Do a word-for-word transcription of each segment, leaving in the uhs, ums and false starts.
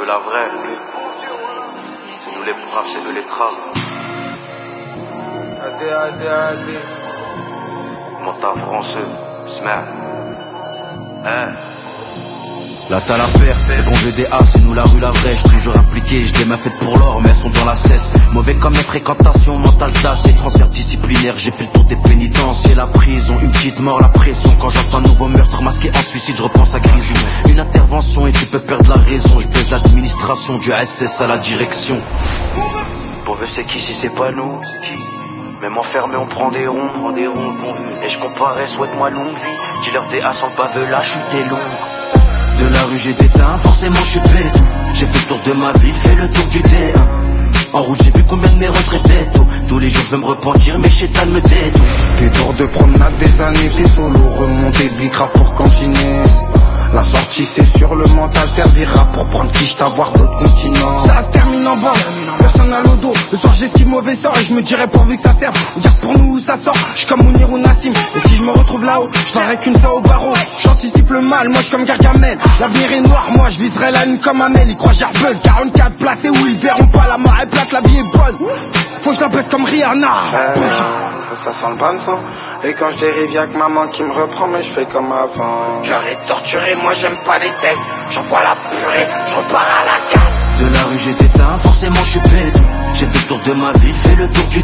veut la vraie. C'est nous les frappes, c'est nous les trappes. Adé, adé, adé. Monta français, smack. Hein? Là t'as la perte, le bon G D A, c'est nous la rue la vraie. J'suis toujours impliqué, j'ai des mains faites pour l'or, mais elles sont dans la cesse. Mauvais comme mes fréquentations, mental tassé, transfert disciplinaire. J'ai fait le tour des pénitenciers, la prison, une petite mort, la pression. Quand j'entends un nouveau meurtre masqué en suicide, je repense à Grisou. Une intervention et tu peux perdre la raison. Je baise l'administration, du A S S à la direction. Pauvre c'est qui si c'est pas nous? Même enfermé on prend des ronds, prend des ronds, et je comparais, souhaite-moi longue vie. Dis leur D A sans le baveux, la chute est longue. De la rue j'ai déteint, forcément je suis péto. J'ai fait le tour de ma ville, fait le tour du D un. En rouge j'ai vu combien de mes retraités tôt. Tous les jours je veux me repentir, mais chétan me détourne. T'es tours de promenade des années, t'es solo, remonter le bicra pour continuer. La sortie c'est sur le mental, servira pour prendre quiche, t'avoir d'autres continents. Ça se termine en bas, personne à l'odo. Le soir j'esquive mauvais sort et je me dirais pourvu que ça serve. Regarde pour nous où ça sort, j'suis comme Mounir ou Nassim. Et si je me retrouve là-haut, j't'aurais qu'une ça au barreau. J'anticipe le mal, moi j'suis comme Gargamel. L'avenir est noir, moi je viserai la nuit comme Amel. Ils croient j'arbel, quarante-quatre placés où ils verront pas la mort est plate, la vie est bonne. Faut que je la baisse comme Rihanna. euh, Ça sent le bon sang. Et quand je dérive y'a que maman qui me reprend, mais je fais comme avant. J'aurais torturé, moi j'aime pas les tests. J'envoie la purée, je repars à la carte. De la rue j'ai déteint, forcément je suis péto. J'ai fait le tour de ma ville, fait le tour du D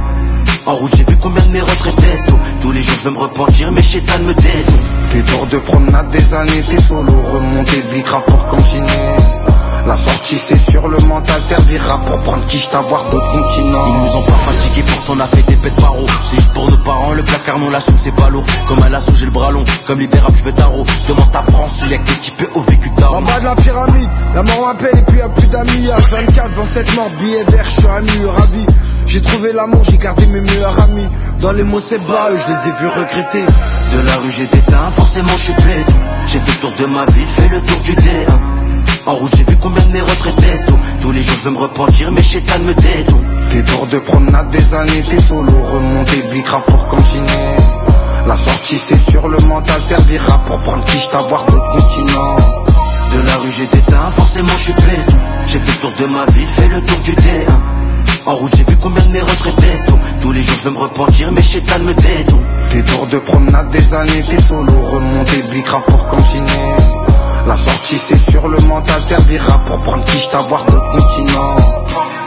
un. En rouge j'ai vu combien de mes retraités tôt. Tous les jours je veux me repentir, mais chétan me détourne. T'es tours de promenade des années, t'es solo, remonter le bicra pour continuer. La sortie c'est sur le mental, servira pour prendre quiche, t'avoir d'autres continents. Ils nous ont pas fatigués, pourtant on a fait des pets paro. C'est juste pour nos parents, le placard non l'assume, c'est pas lourd. Comme à l'assaut j'ai le bras long, comme libérable je veux tarot. Demande ta France, y'a que des types au vécu tard. En bas de la pyramide, la mort m'appelle et puis y'a plus d'amis. H vingt-quatre, vingt-sept morts, billets verts, j'suis un mur ravi. J'ai trouvé l'amour, j'ai gardé mes meilleurs amis. Dans les mots c'est bas, je les ai vus regretter. De la rue j'ai déteint, forcément je suis péto. J'ai fait le tour de ma ville, fait le tour du D un. En rouge j'ai vu combien de mes retraités tôt. Tous les jours je veux me repentir, mais chétan me détourne. T'es tours de promenade des années, t'es solo, remonter le bicra pour continuer. La sortie c'est sur le mental, servira pour prendre quiche, t'avoir d'autres continents. De la rue j'ai déteint, forcément je suis péto. J'ai fait le tour de ma ville, fait le tour du D un. En rouge j'ai vu combien de mes retraités tôt. Tous les jours je veux me repentir, mais chétan me détourne. T'es tours de promenade des années, t'es solo, remonter le bicra pour continuer. La sortie c'est sur le mental, servira pour prendre quiche, t'avoir d'autres continents.